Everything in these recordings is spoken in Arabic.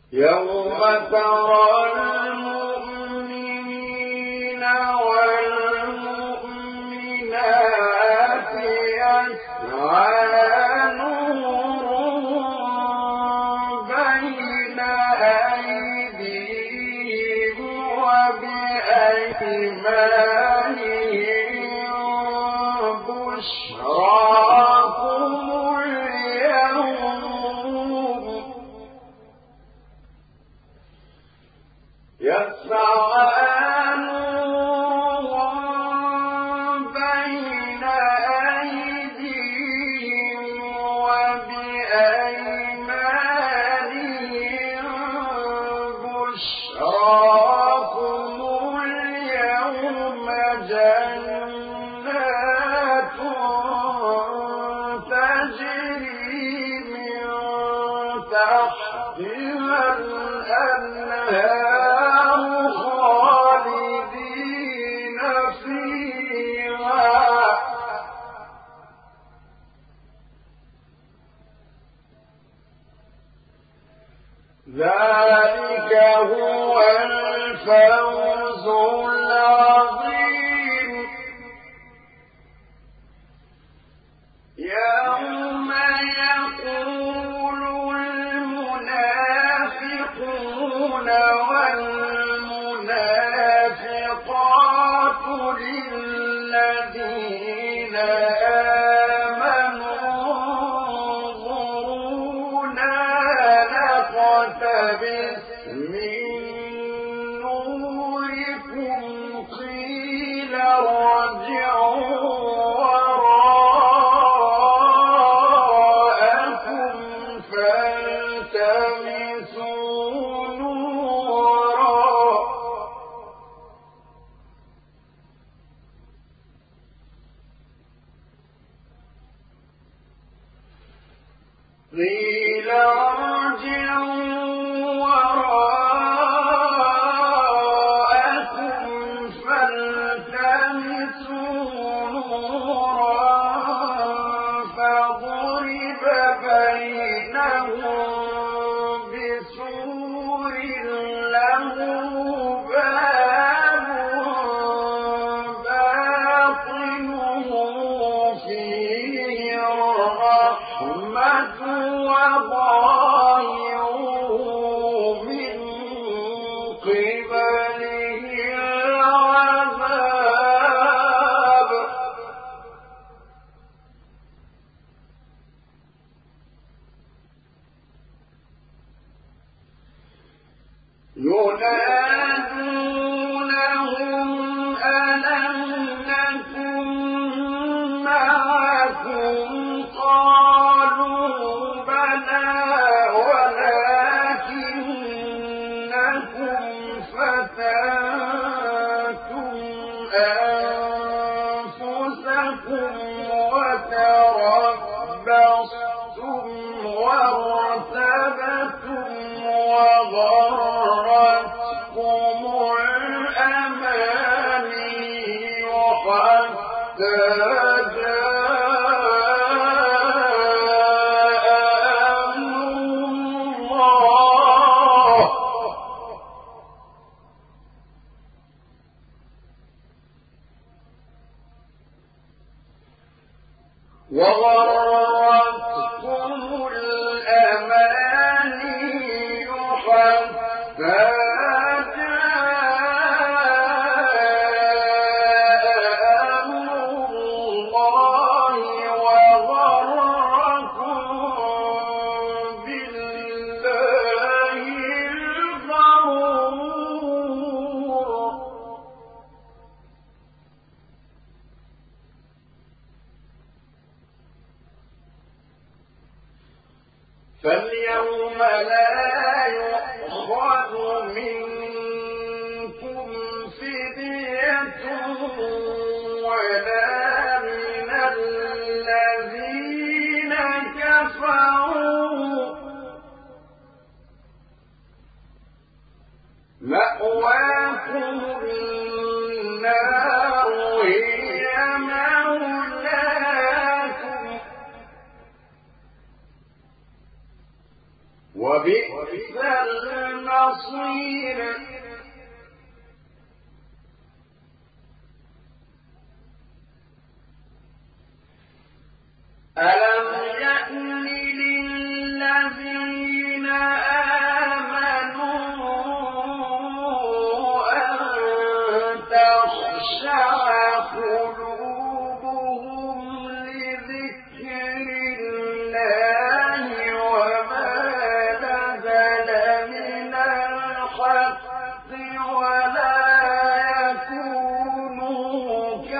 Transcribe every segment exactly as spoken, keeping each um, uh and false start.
يوم ترى المؤمنين والمؤمنات يسعى نورهم بين أيديهم وبأيمانهم بشراكم يسعى نورهم بين أيديهم وبأيمانهم بشراكم اليوم جنات تجري من تحتها الأنهار خالدين فيها ذلك هو الفوز العظيم يوم يقول المنافقون والمنافقات للذين آمنوا انظرونا نقتبس من نوركم قيل ارجعوا وراءكم فالتمسوا نورا قيل ارجعوا وراءكم فالتمسوا نورا فضرب بينهم بسور له باب باطنه فيه الرحمة وظاهره من قبله العذاب ينادونهم ألم نكن معكم قالوا بلى ولكنكم فتنتم أنفسكم وتربصتم وارتبتم وغرتكم الأماني حتى جاء أمر الله وغرتكم الأماني حتى جاء أمر الله وغركم بالله الغرور فاليوم لا يؤخذ منكم فدية ولا من الذين كفروا مأواكم النار هي مولاكم وبئس المصير. ألم يأن للذين آمنوا أن تخشع قلوبهم لذكر الله وما نزل من الحق ولا يكونوا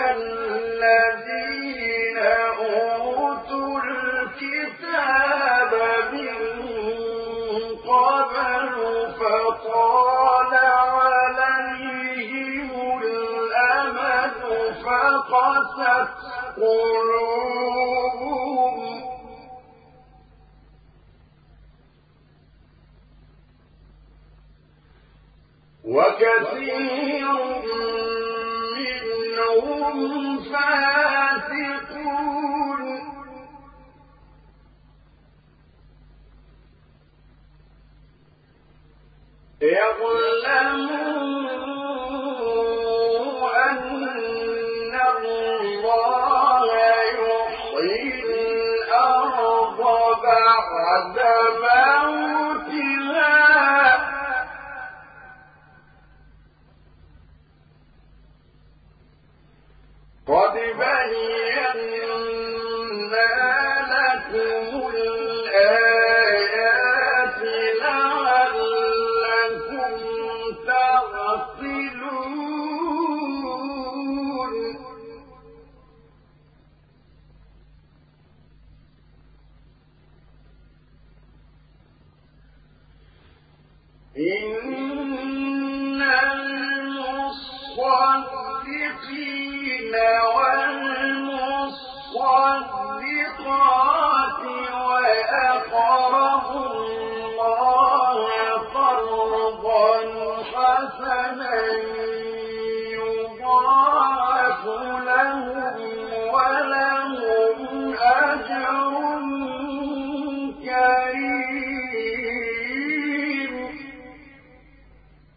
كالذين أوتوا الكتاب من قبل فطال عليهم الأمد فقست قلوبهم وكثير منهم فاسقون. اعلموا أن الله يحيي الأرض بعد موتها قد بينا لكم الآيات لعلكم تعقلون. إن المصدقين